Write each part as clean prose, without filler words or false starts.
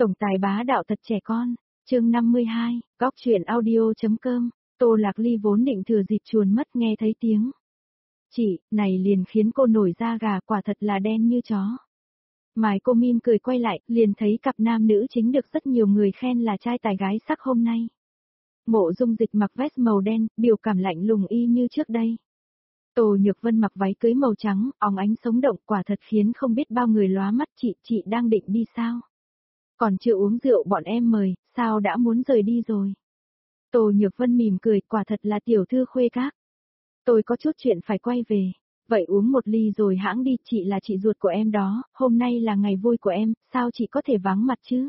Tổng tài bá đạo thật trẻ con, chương 52, góc chuyện audio.com, Tô Lạc Ly vốn định thừa dịp chuồn mất nghe thấy tiếng. Chị, này liền khiến cô nổi da gà, quả thật là đen như chó. Mai cô mỉm cười quay lại, liền thấy cặp nam nữ chính được rất nhiều người khen là trai tài gái sắc hôm nay. Mộ Dung Dịch mặc vest màu đen, biểu cảm lạnh lùng y như trước đây. Tô Nhược Vân mặc váy cưới màu trắng, óng ánh sống động, quả thật khiến không biết bao người lóa mắt. Chị đang định đi sao? Còn chưa uống rượu bọn em mời, sao đã muốn rời đi rồi? Tô Nhược Vân mỉm cười, quả thật là tiểu thư khuê các. Tôi có chút chuyện phải quay về. Vậy uống một ly rồi hãng đi, chị là chị ruột của em đó, hôm nay là ngày vui của em, sao chị có thể vắng mặt chứ?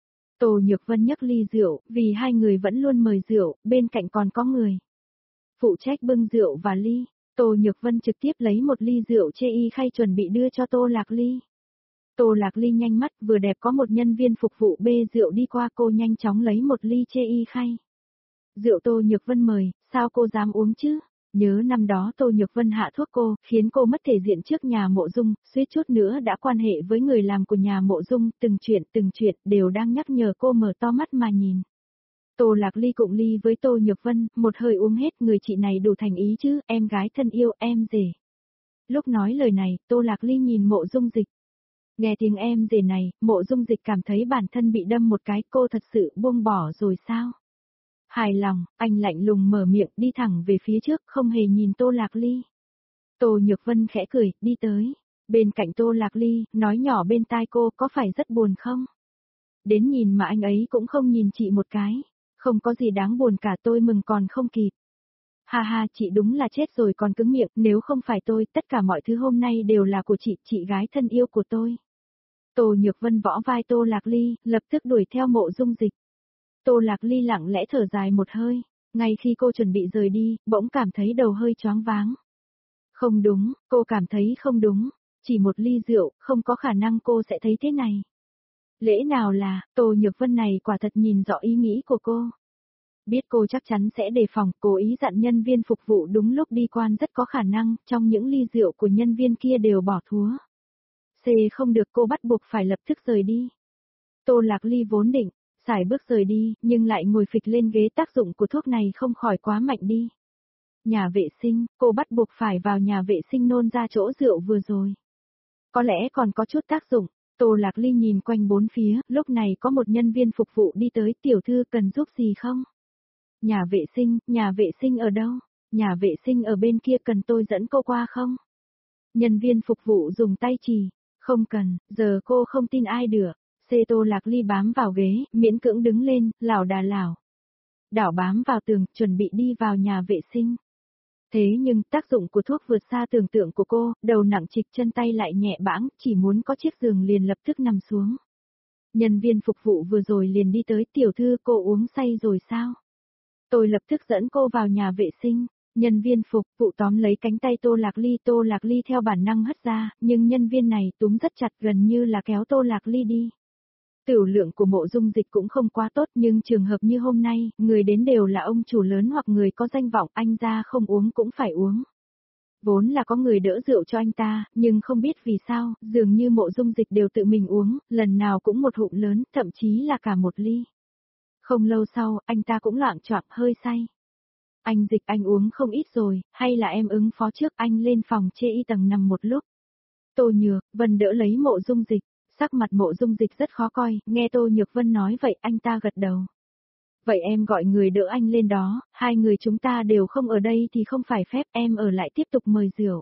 Tô Nhược Vân nhấc ly rượu, vì hai người vẫn luôn mời rượu, bên cạnh còn có người phụ trách bưng rượu và ly. Tô Nhược Vân trực tiếp lấy một ly rượu chê y khay chuẩn bị đưa cho Tô Lạc Ly. Tô Lạc Ly nhanh mắt, vừa đẹp có một nhân viên phục vụ bê rượu đi qua, cô nhanh chóng lấy một ly chê y khay. Rượu Tô Nhược Vân mời, sao cô dám uống chứ? Nhớ năm đó Tô Nhược Vân hạ thuốc cô, khiến cô mất thể diện trước nhà Mộ Dung, suýt chút nữa đã quan hệ với người làm của nhà Mộ Dung, từng chuyện đều đang nhắc nhở cô mở to mắt mà nhìn. Tô Lạc Ly cụng ly với Tô Nhược Vân, một hơi uống hết, người chị này đủ thành ý chứ, em gái thân yêu, em rể. Lúc nói lời này, Tô Lạc Ly nhìn Mộ Dung Dịch. Nghe tiếng em rể này, Mộ Dung Dịch cảm thấy bản thân bị đâm một cái, cô thật sự buông bỏ rồi sao? Hài lòng, anh lạnh lùng mở miệng, đi thẳng về phía trước, không hề nhìn Tô Lạc Ly. Tô Nhược Vân khẽ cười, đi tới bên cạnh Tô Lạc Ly, nói nhỏ bên tai cô, có phải rất buồn không? Đến nhìn mà anh ấy cũng không nhìn chị một cái. Không có gì đáng buồn cả, tôi mừng còn không kịp. Ha ha, chị đúng là chết rồi còn cứng miệng, nếu không phải tôi, tất cả mọi thứ hôm nay đều là của chị gái thân yêu của tôi. Tô Nhược Vân võ vai Tô Lạc Ly, lập tức đuổi theo Mộ Dung Dịch. Tô Lạc Ly lặng lẽ thở dài một hơi, ngay khi cô chuẩn bị rời đi, bỗng cảm thấy đầu hơi choáng váng. Không đúng, cô cảm thấy không đúng, chỉ một ly rượu, không có khả năng cô sẽ thấy thế này. Lẽ nào là, Tô Nhược Vân này quả thật nhìn rõ ý nghĩ của cô. Biết cô chắc chắn sẽ đề phòng, cố ý dặn nhân viên phục vụ đúng lúc đi quan, rất có khả năng, trong những ly rượu của nhân viên kia đều bỏ thúa. C không được, cô bắt buộc phải lập tức rời đi. Tô Lạc Ly vốn định sải bước rời đi, nhưng lại ngồi phịch lên ghế, tác dụng của thuốc này không khỏi quá mạnh đi. Nhà vệ sinh, cô bắt buộc phải vào nhà vệ sinh nôn ra chỗ rượu vừa rồi. Có lẽ còn có chút tác dụng. Tô Lạc Ly nhìn quanh bốn phía, lúc này có một nhân viên phục vụ đi tới, tiểu thư cần giúp gì không? Nhà vệ sinh ở đâu? Nhà vệ sinh ở bên kia, cần tôi dẫn cô qua không? Nhân viên phục vụ dùng tay chỉ, không cần, giờ cô không tin ai được. Tô Lạc Ly bám vào ghế, miễn cưỡng đứng lên, lảo đà lảo đảo bám vào tường, chuẩn bị đi vào nhà vệ sinh. Thế nhưng, tác dụng của thuốc vượt xa tưởng tượng của cô, đầu nặng trịch, chân tay lại nhẹ bẫng, chỉ muốn có chiếc giường liền lập tức nằm xuống. Nhân viên phục vụ vừa rồi liền đi tới, tiểu thư cô uống say rồi sao? Tôi lập tức dẫn cô vào nhà vệ sinh. Nhân viên phục vụ tóm lấy cánh tay Tô Lạc Ly theo bản năng hất ra, nhưng nhân viên này túm rất chặt, gần như là kéo Tô Lạc Ly đi. Tửu lượng của Mộ Dung Dịch cũng không quá tốt, nhưng trường hợp như hôm nay, người đến đều là ông chủ lớn hoặc người có danh vọng, anh ta không uống cũng phải uống. Vốn là có người đỡ rượu cho anh ta, nhưng không biết vì sao, dường như Mộ Dung Dịch đều tự mình uống, lần nào cũng một hụm lớn, thậm chí là cả một ly. Không lâu sau, anh ta cũng loạng choạng hơi say. Anh Dịch, anh uống không ít rồi, hay là em ứng phó trước, anh lên phòng chê y tầng nằm một lúc. Tô Nhược Vân đỡ lấy Mộ Dung Dịch. Sắc mặt Mộ Dung Dịch rất khó coi, nghe Tô Nhược Vân nói vậy, anh ta gật đầu. Vậy em gọi người đỡ anh lên đó, hai người chúng ta đều không ở đây thì không phải phép, em ở lại tiếp tục mời rượu.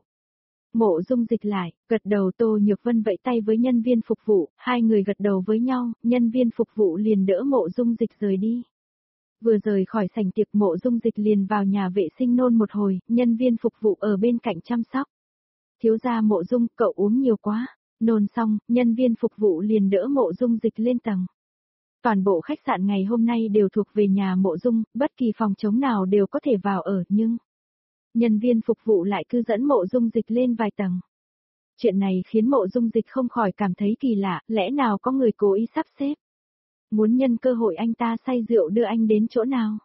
Mộ Dung Dịch lại, gật đầu. Tô Nhược Vân vẫy tay với nhân viên phục vụ, hai người gật đầu với nhau, nhân viên phục vụ liền đỡ Mộ Dung Dịch rời đi. Vừa rời khỏi sảnh tiệc, Mộ Dung Dịch liền vào nhà vệ sinh nôn một hồi, nhân viên phục vụ ở bên cạnh chăm sóc. Thiếu gia Mộ Dung, cậu uống nhiều quá. Nôn xong, nhân viên phục vụ liền đỡ Mộ Dung Dịch lên tầng. Toàn bộ khách sạn ngày hôm nay đều thuộc về nhà Mộ Dung, bất kỳ phòng trống nào đều có thể vào ở, nhưng nhân viên phục vụ lại cứ dẫn Mộ Dung Dịch lên vài tầng. Chuyện này khiến Mộ Dung Dịch không khỏi cảm thấy kỳ lạ, lẽ nào có người cố ý sắp xếp? Muốn nhân cơ hội anh ta say rượu đưa anh đến chỗ nào?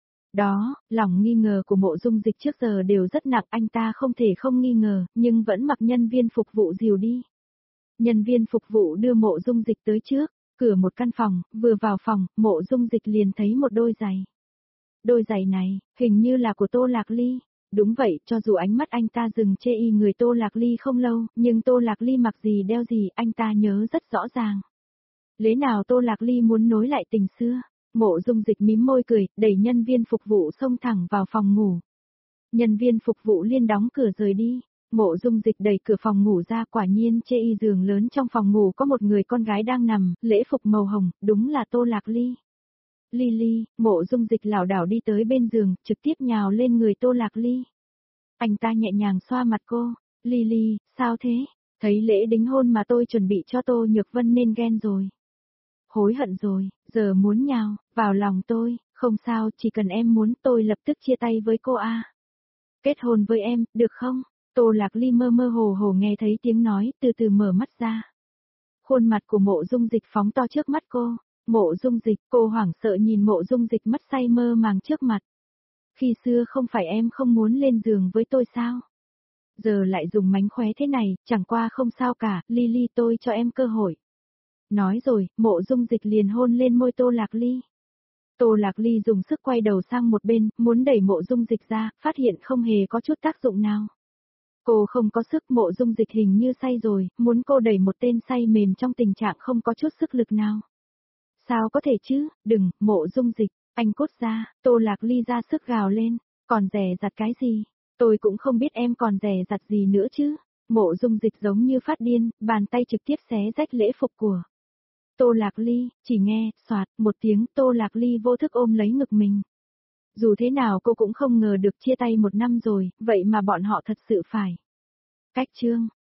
Đó, lòng nghi ngờ của Mộ Dung Dịch trước giờ đều rất nặng, anh ta không thể không nghi ngờ, nhưng vẫn mặc nhân viên phục vụ dìu đi. Nhân viên phục vụ đưa Mộ Dung Dịch tới trước Cửa một căn phòng, vừa vào phòng, Mộ Dung Dịch liền thấy một đôi giày. Đôi giày này, hình như là của Tô Lạc Ly. Đúng vậy, cho dù ánh mắt anh ta dừng chê y người Tô Lạc Ly không lâu, nhưng Tô Lạc Ly mặc gì đeo gì, anh ta nhớ rất rõ ràng. Lẽ nào Tô Lạc Ly muốn nối lại tình xưa? Mộ Dung Dịch mím môi cười, đẩy nhân viên phục vụ xông thẳng vào phòng ngủ. Nhân viên phục vụ liên đóng cửa rời đi. Mộ Dung Dịch đẩy cửa phòng ngủ ra, quả nhiên chê y giường lớn trong phòng ngủ có một người con gái đang nằm, lễ phục màu hồng, đúng là Tô Lạc Ly. Ly, Mộ Dung Dịch lảo đảo đi tới bên giường, trực tiếp nhào lên người Tô Lạc Ly. Anh ta nhẹ nhàng xoa mặt cô, Ly, sao thế? Thấy lễ đính hôn mà tôi chuẩn bị cho Tô Nhược Vân nên ghen rồi. Hối hận rồi, giờ muốn nhào, vào lòng tôi, không sao, chỉ cần em muốn tôi lập tức chia tay với cô a. Kết hôn với em, được không? Tô Lạc Ly mơ mơ hồ hồ nghe thấy tiếng nói, từ từ mở mắt ra. Khuôn mặt của Mộ Dung Dịch phóng to trước mắt cô. Mộ Dung Dịch, cô hoảng sợ nhìn Mộ Dung Dịch mắt say mơ màng trước mặt. Khi xưa không phải em không muốn lên giường với tôi sao? Giờ lại dùng mánh khóe thế này, chẳng qua không sao cả, Ly tôi cho em cơ hội. Nói rồi, Mộ Dung Dịch liền hôn lên môi Tô Lạc Ly. Tô Lạc Ly dùng sức quay đầu sang một bên, muốn đẩy Mộ Dung Dịch ra, phát hiện không hề có chút tác dụng nào. Cô không có sức, Mộ Dung Dịch hình như say rồi, muốn cô đẩy một tên say mềm trong tình trạng không có chút sức lực nào. Sao có thể chứ, đừng, Mộ Dung Dịch, anh cút ra, Tô Lạc Ly ra sức gào lên, còn dè dặt cái gì, tôi cũng không biết em còn dè dặt gì nữa chứ. Mộ Dung Dịch giống như phát điên, bàn tay trực tiếp xé rách lễ phục của Tô Lạc Ly, chỉ nghe, xoạt, một tiếng, Tô Lạc Ly vô thức ôm lấy ngực mình. Dù thế nào cô cũng không ngờ được chia tay 1 năm rồi, vậy mà bọn họ thật sự phải cách chương.